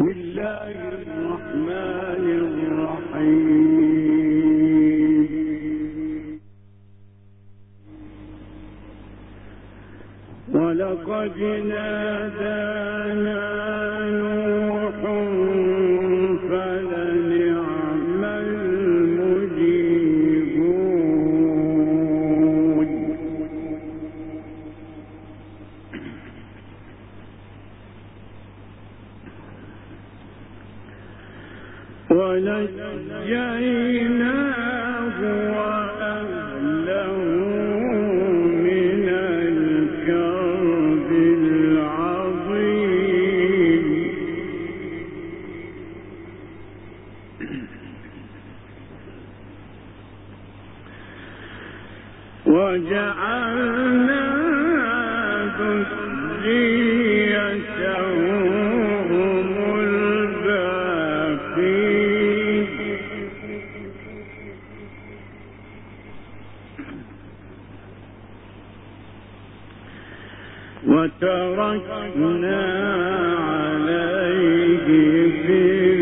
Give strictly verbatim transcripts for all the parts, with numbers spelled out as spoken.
الله الرحمن الرحيم. ولقد نادانا نوح فلنعم المجيبون. ونجيناه وأهله من الكرب العظيم. وجعلنا ذريته هم الباقين. وتركنا عليه في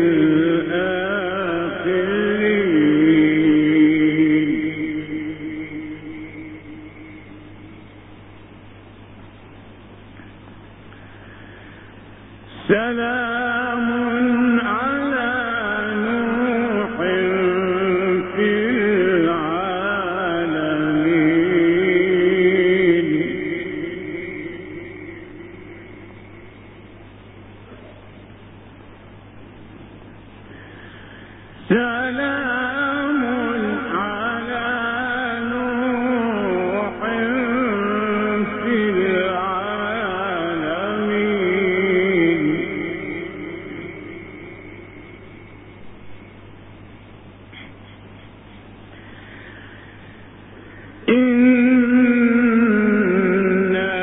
الآخرين. سلام على نوح في العالمين. سلام على نوح في العالمين. إنا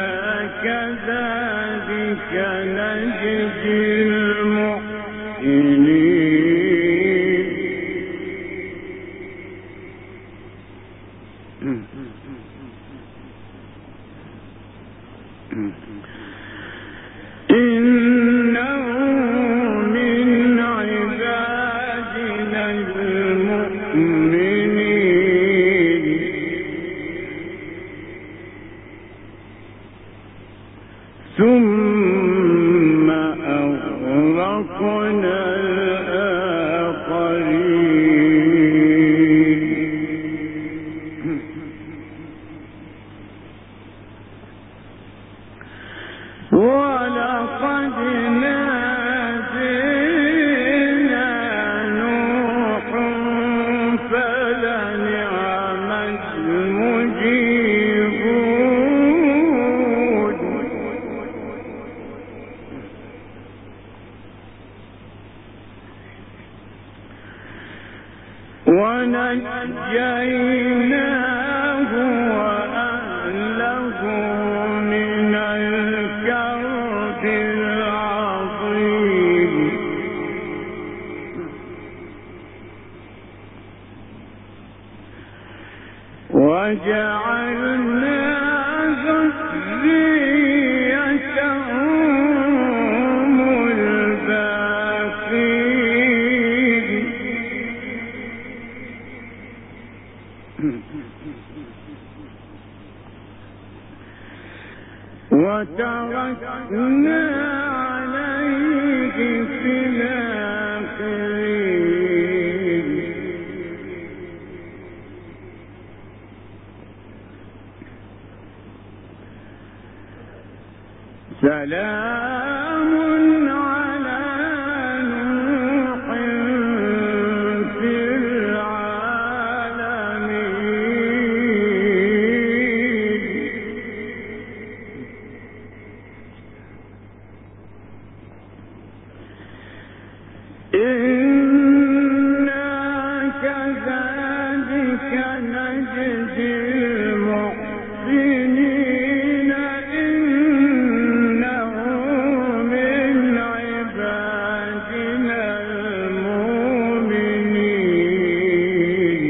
كذلك نجزي المحسنين. إنه من عبادنا المؤمنين. ثم أغرقنا الآخرين. ولقد نادينا نوح فلنعم المجيبون. ونجيناه وأهله من الكرب العظيم. وجعلنا ذريته هم الباقين. وتركنا عليه في الآخرين. سلام على نوح في العالمين. إنا كذلك نجزي المحسنين. إنه من عبادنا المؤمنين.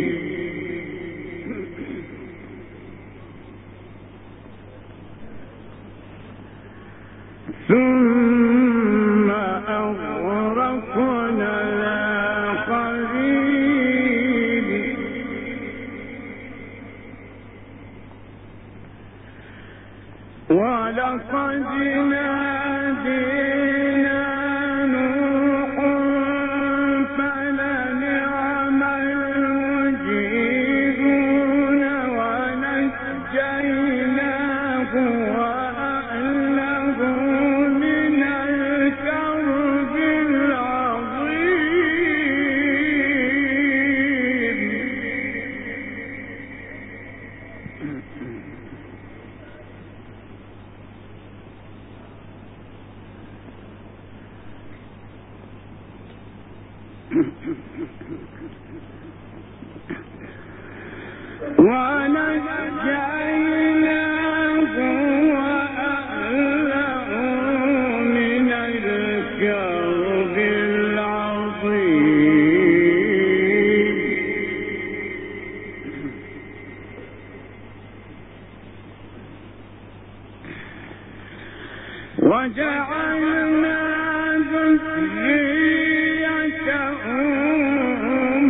ثم أغرقنا وجعلنا ذريته هم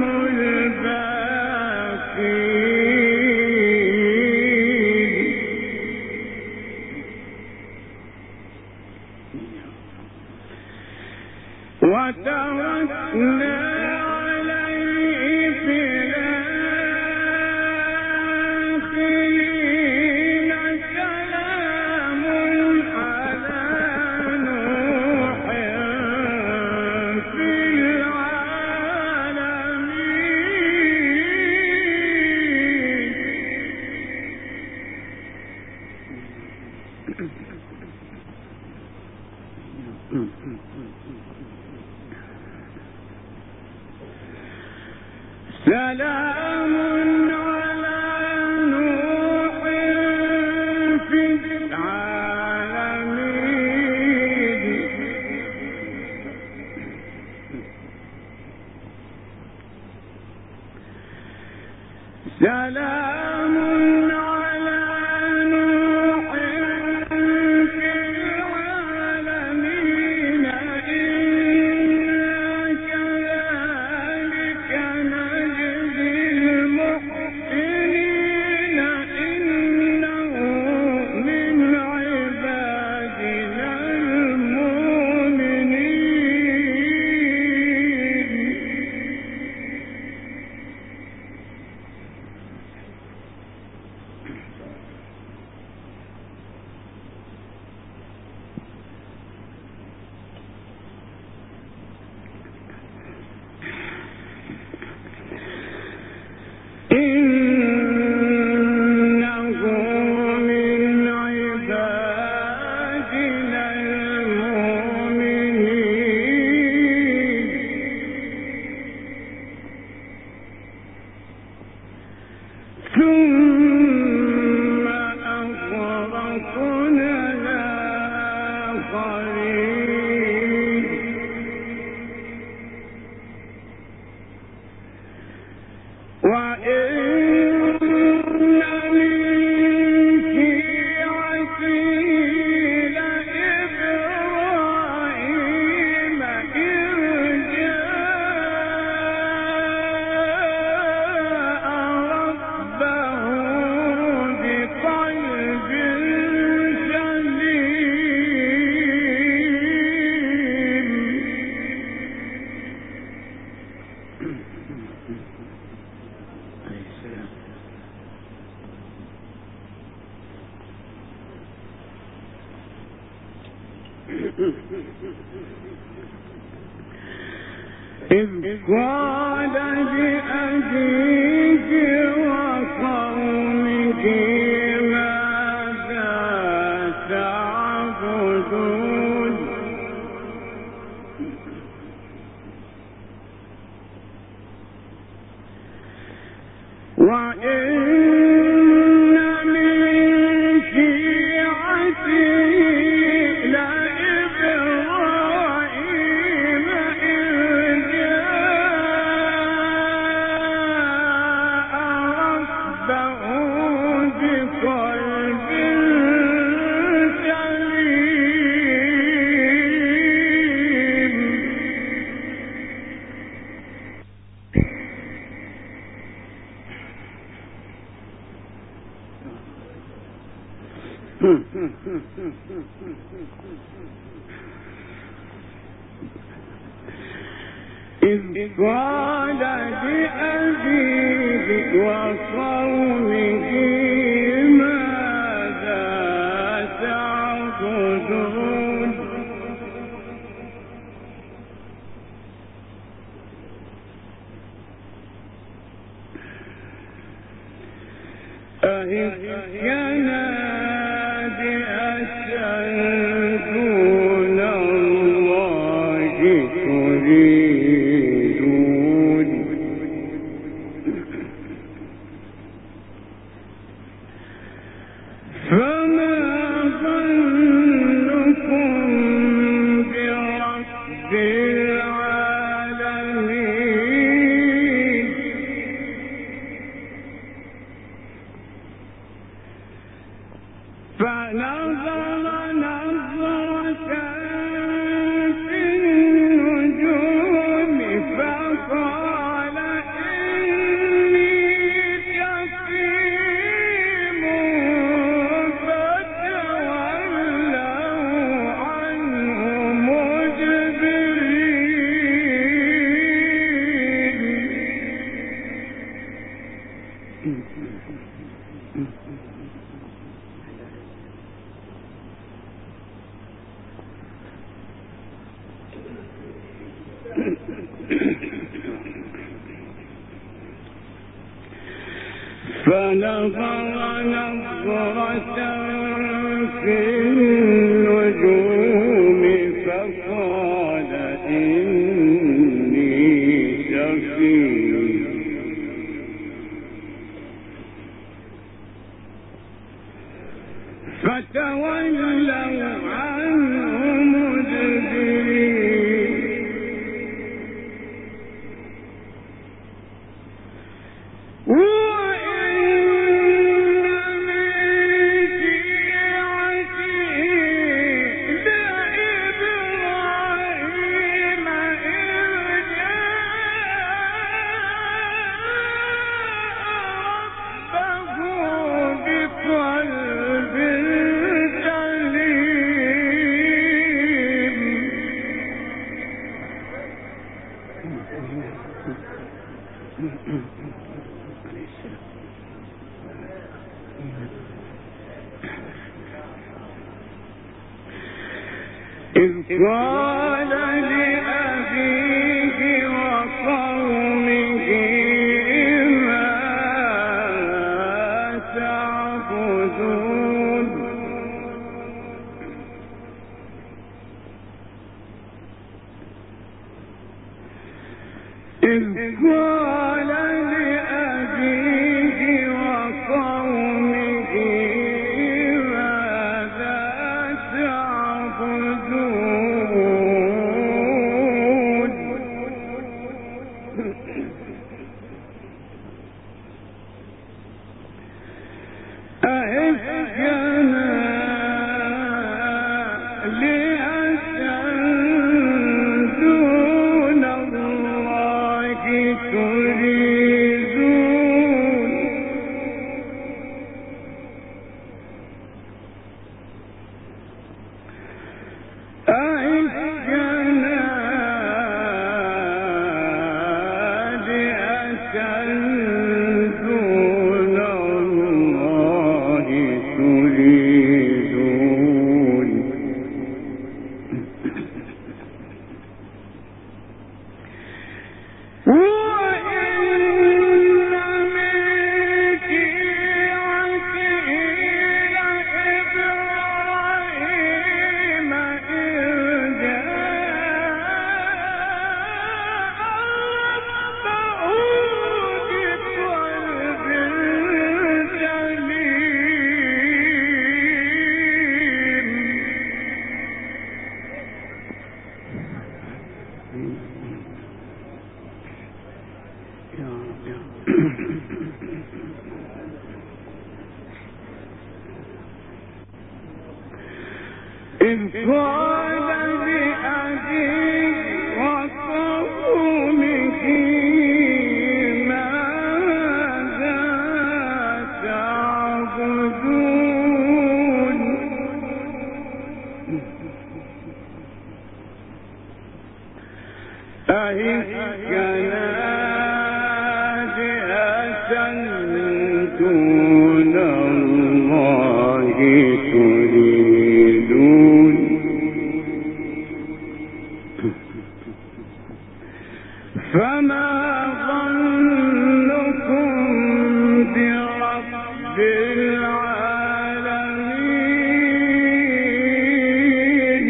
الباقين وتركنا عليه في الآخرين سلام على نوح في العالمين. سلام على نوح في العالمين. سلام على نوح في العالمين إنا كذلك نجزي المحسنين إنه من عبادنا المؤمنين. إنه من عبادنا المؤمنين. ثم أغرقنا الآخرين. وإن من شيعته لإبراهيم إذ جاء ربه بقلب إذ قال لأبيه وقومه ماذا تعبدون وإن من شيعته لإبراهيم إذ جاء ربه بقلب إذ قال لأبيه وقومه ماذا تعبدون أئفكا دون الله تريدون فنظر نظرة في النجوم فقال إني سقيم فتولوا عنه مدبرين إذ قال لأبيه وقومه ما تعبدون إذ قال لأبيه وقومه ماذا تعبدون أئفكا آلهة دون الله تريدون أئفكا آلهة دون الله تريدون إذ قال لأبيه وقومه ماذا تعبدون أئفكا آلهة دون الله تريدون فما ظنكم برب العالمين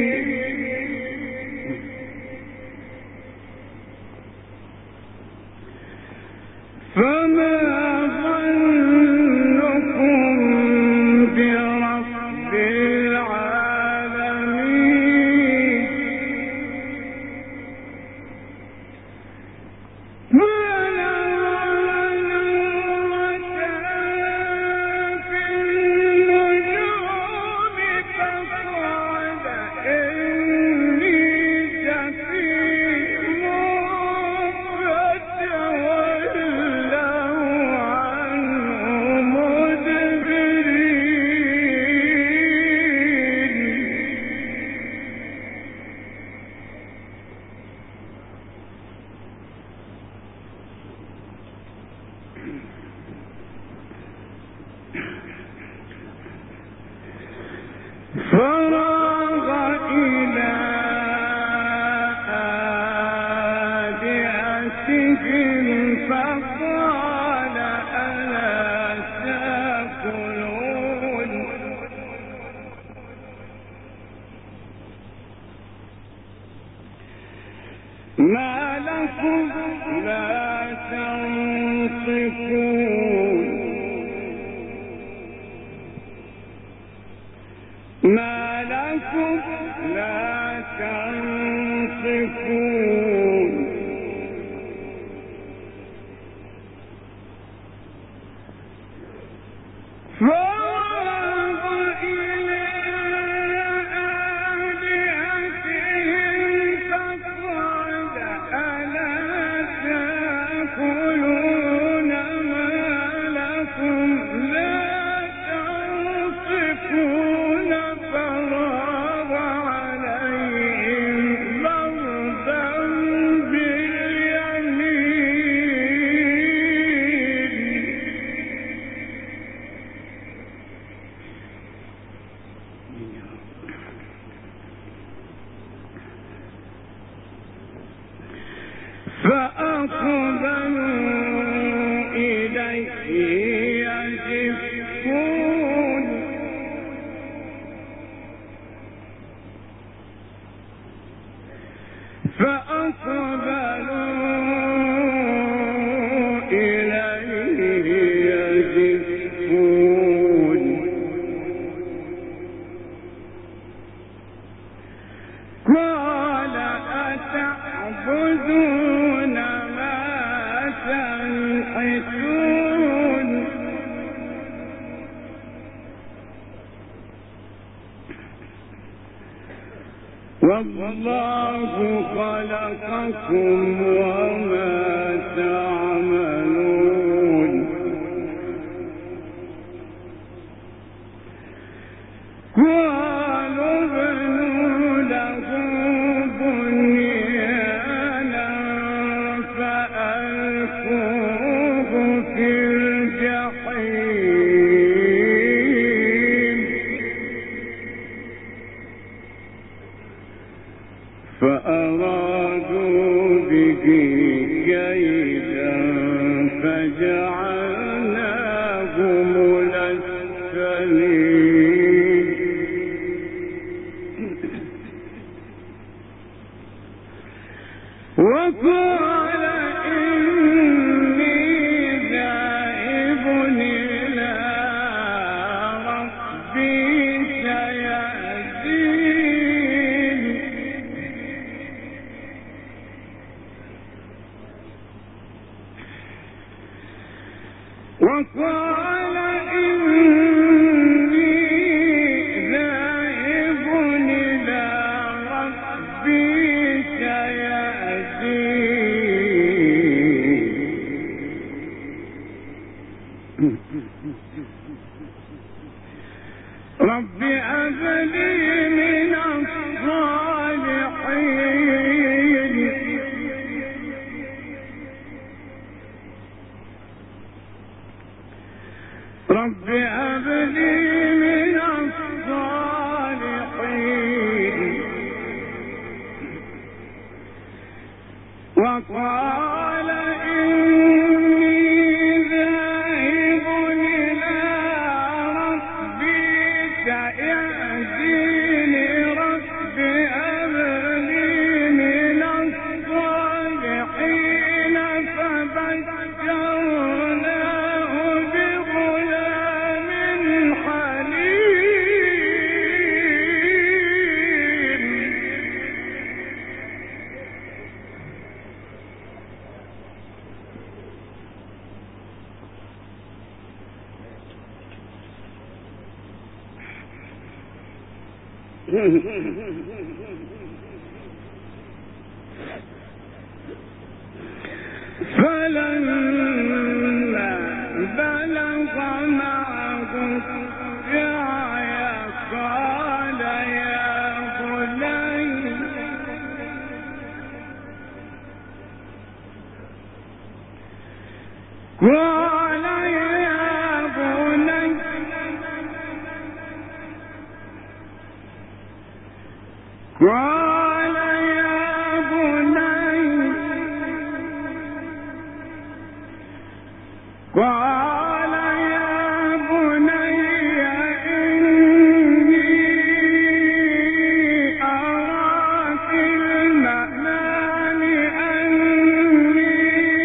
فما ظنكم برب العالمين فاكهتهم فقال ألا تأكلون ما لكم لا تنطقون ما لكم لا تنطقون فراغ إلى آلهتهم فقال ألا تأكلون ما لكم لا تنطقون فراغ عليهم ضربا فأقبلوا إليه يزفون فأقبلوا إليه يزفون قال أتعبدون تنحتون والله خلقكم وما تعملون قالوا ابنوا له بنيانا فألقوه في الجحيم فأرادوا به كيدا فجعلناهم الأسفلين وقال إني ذاهب إلى ربي سيهدين وقال إني ذاهب إلى ربي سيهدين رب هب لي من الصالحين رب هب لي من الصالحين وقال إني ذاهب إلى ربي سيهدين رب هب لي من الصالحين فبشرناه بغلام حليم فلما بلغ معه السعي قال يا بني قال يا بني قال يا بني قال يا بني إني أرى في المنام أني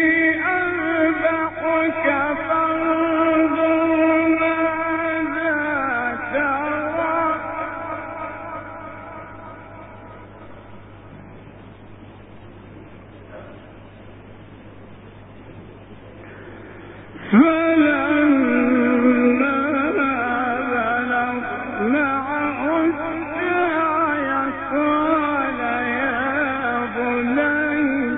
أذبحك فانظر ماذا ترى فلما بلغ معه السعي قال يا بني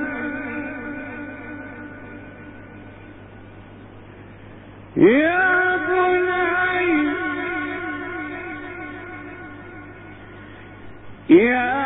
يا بني يا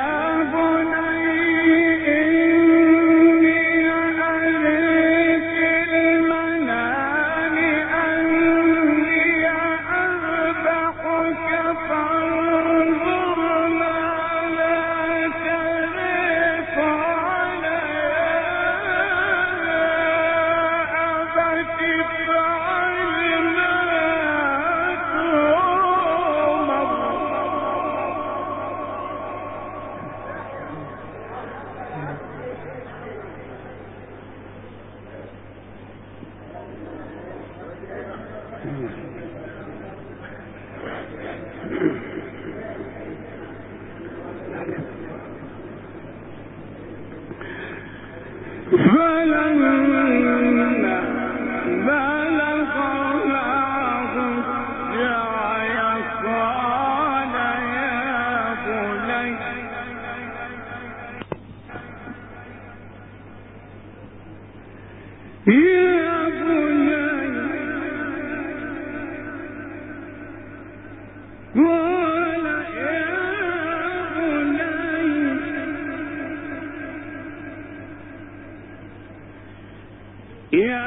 فلما بلغ معه السعي قال يا بني يا بني قال يا بني يا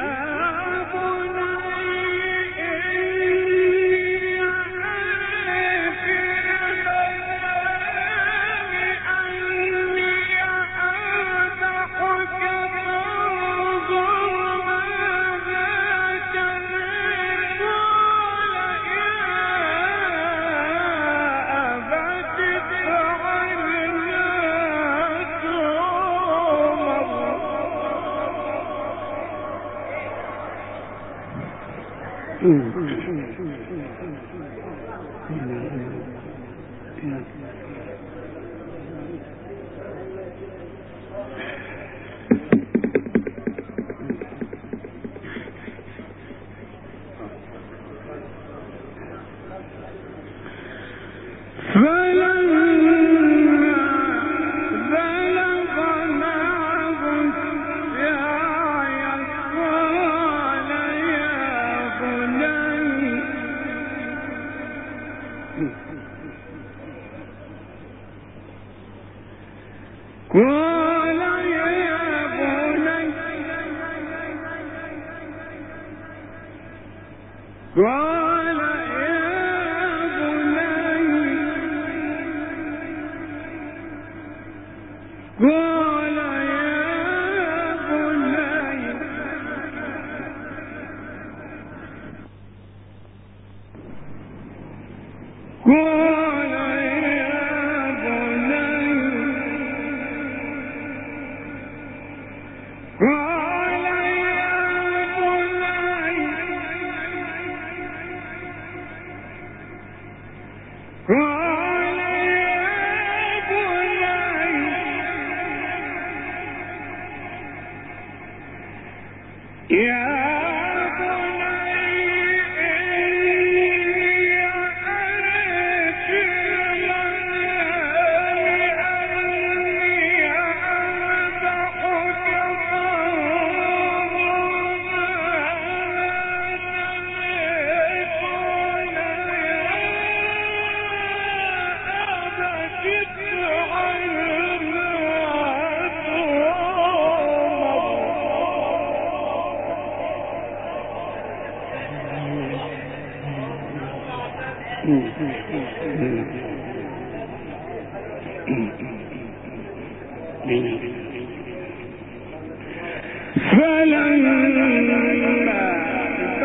قال يا بني قال يا بني قال يا بني قال يا بني قال يا بني قال يا بني يا فلما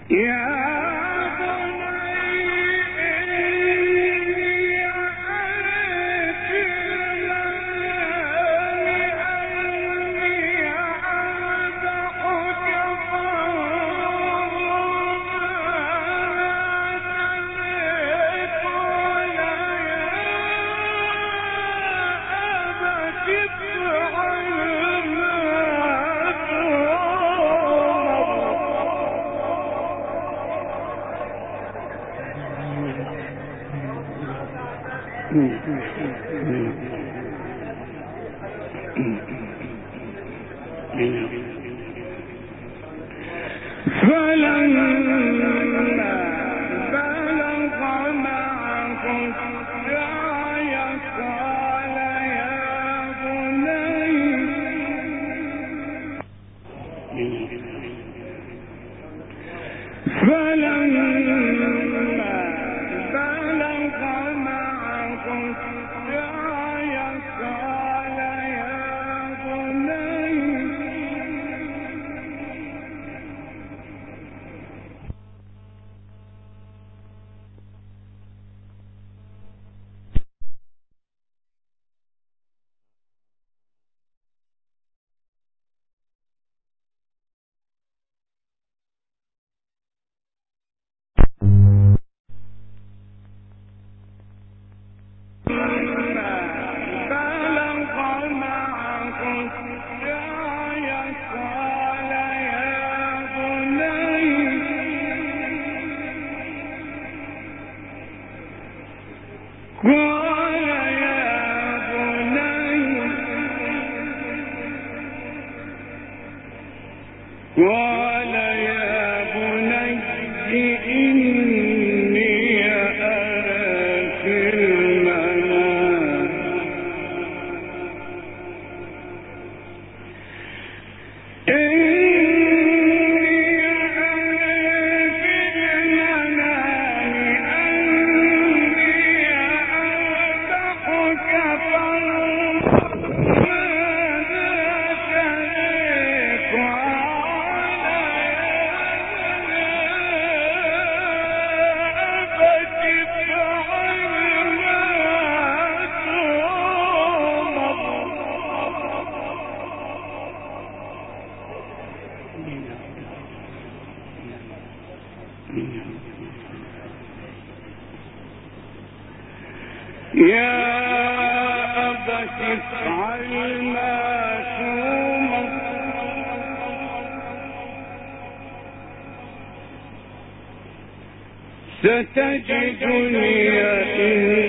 ستجدني إن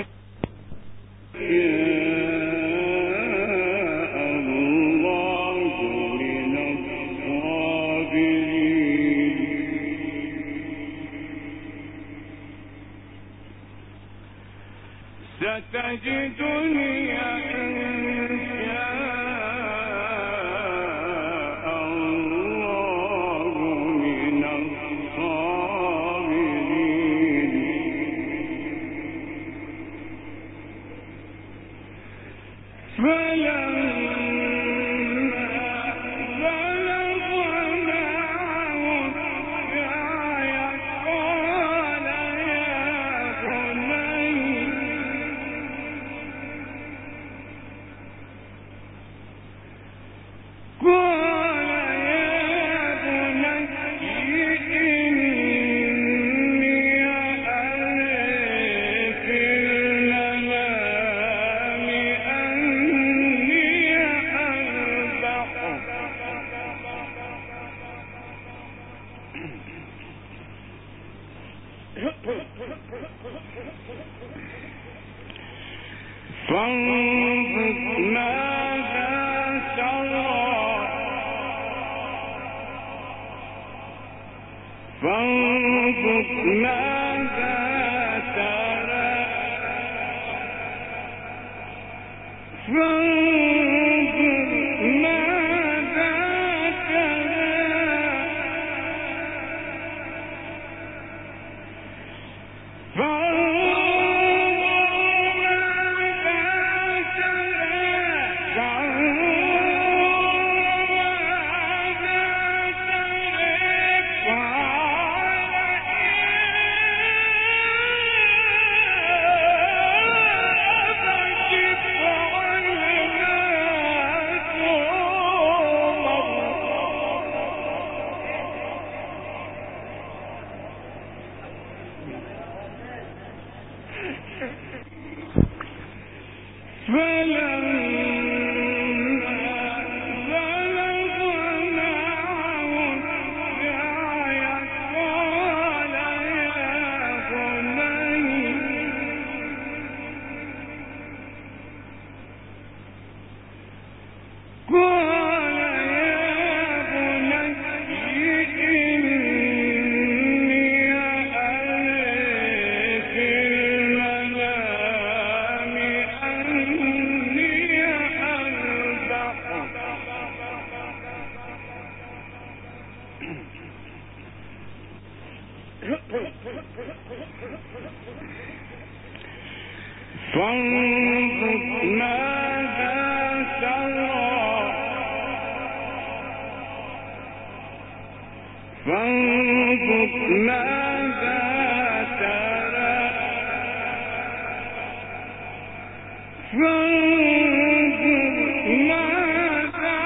ستجدني إن شاء الله من الصابرين. فانظر ماذا ترى فانظر ماذا ترى فانظر ماذا ترى فانظر ماذا ترى فانظر ماذا ترى فانظر ماذا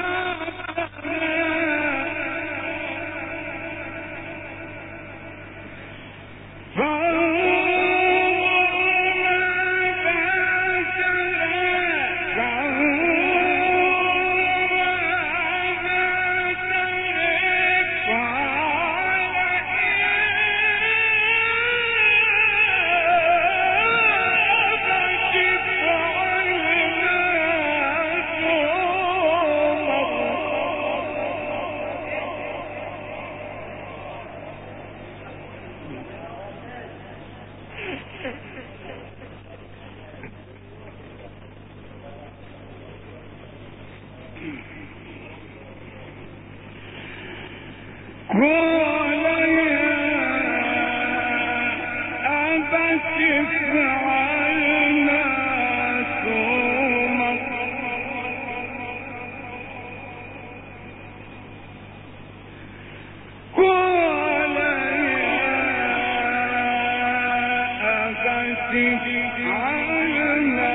قال يا أبت افعل ما تؤمر قال يا أبت افعل ما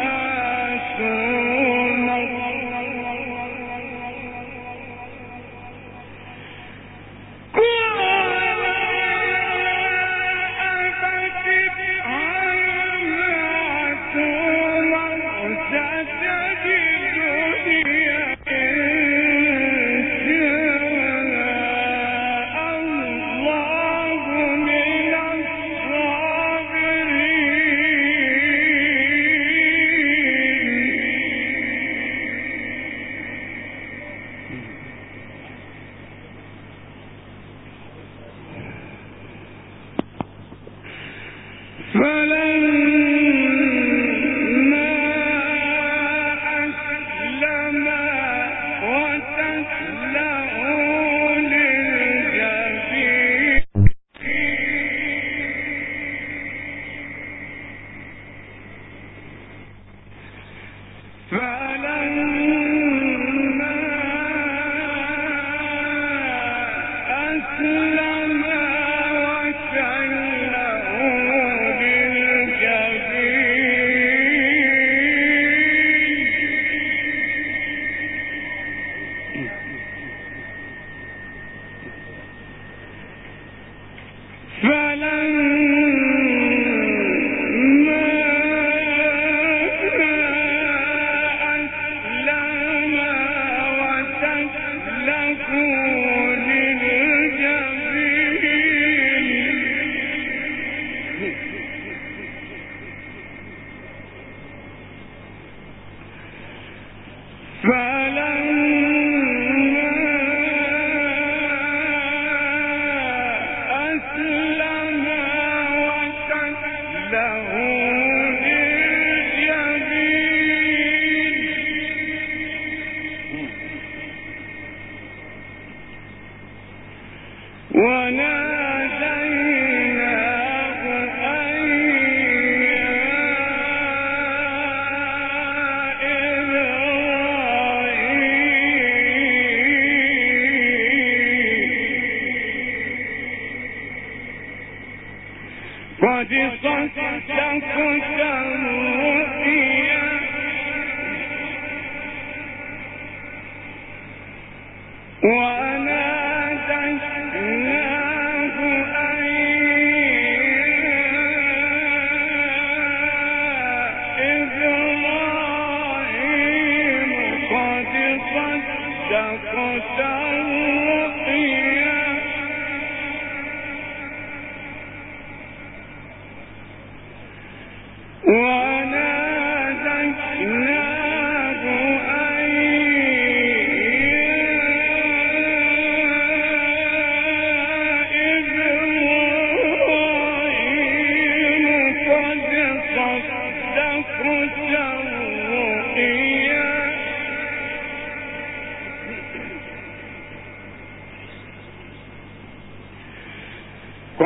تؤمر فلما أسلما وتسلموا للجبين فلما أسلما وناديناه أن يا إبراهيم قد صدقت الرؤيا وناديناه أن يا إبراهيم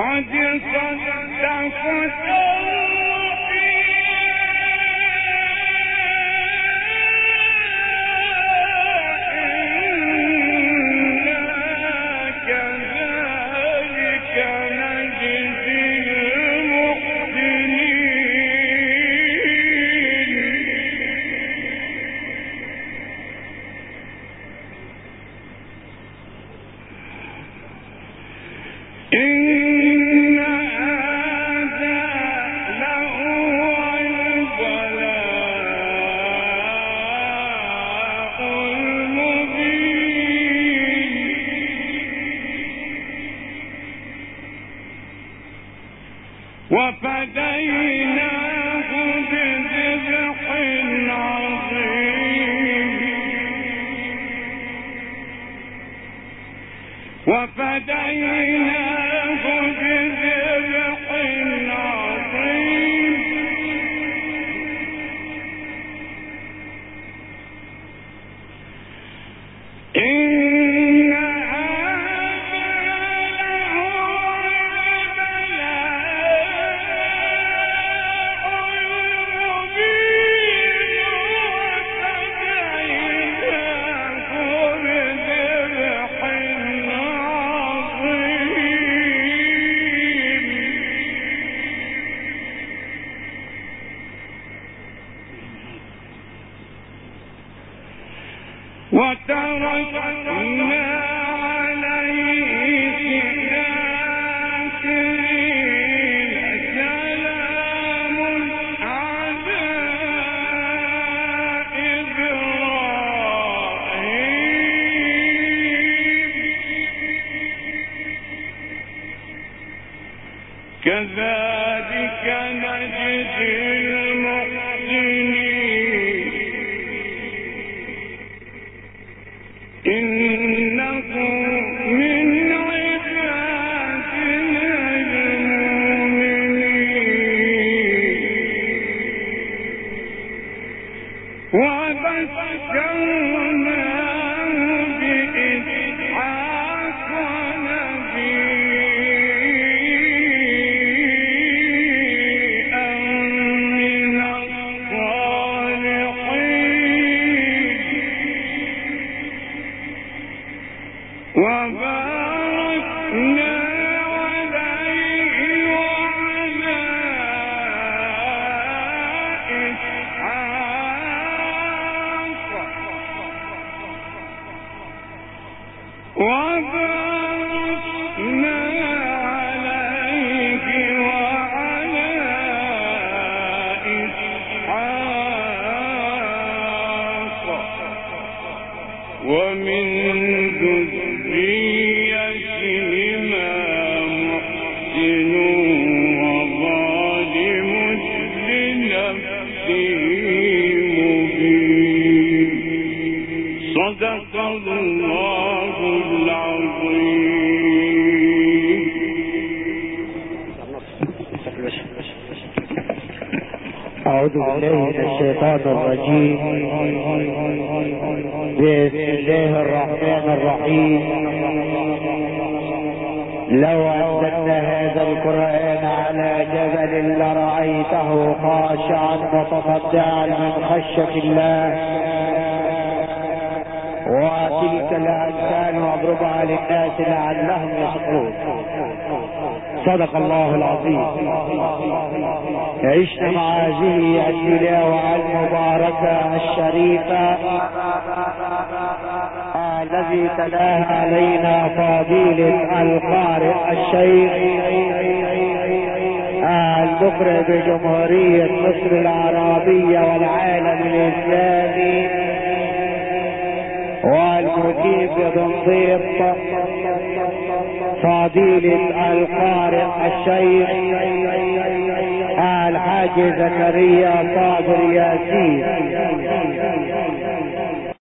كذلك نجزي المحسنين إنه من عبادنا المؤمنين وبشرناه بإسحاق نبيا من الصالحين وباركنا عليه وعلى إسحاق وباركنا عليه وعلى إسحاق ومن ذريتهما محسن وظالم لنفسه مبين صدق الله العظيم. أعوذ بالله من الشيطان الرجيم. بسم الله الرحمن الرحيم. لو أنزلنا هذا القرآن على جبل لرأيته خاشعا متصدعا من خشية الله وتلك الأمثال واضربها للناس لعلهم يشكرون. صدق الله العظيم. عشنا مع هذه التلاوة المباركة الشريفة الذي تلاها علينا فضيلة القارئ الشيخ المقرئ بجمهورية مصر العربية والعالم الإسلامي والمجيب بتنظيف فضيلة القارئ الشيخ الحاج زكريا صابر ياسين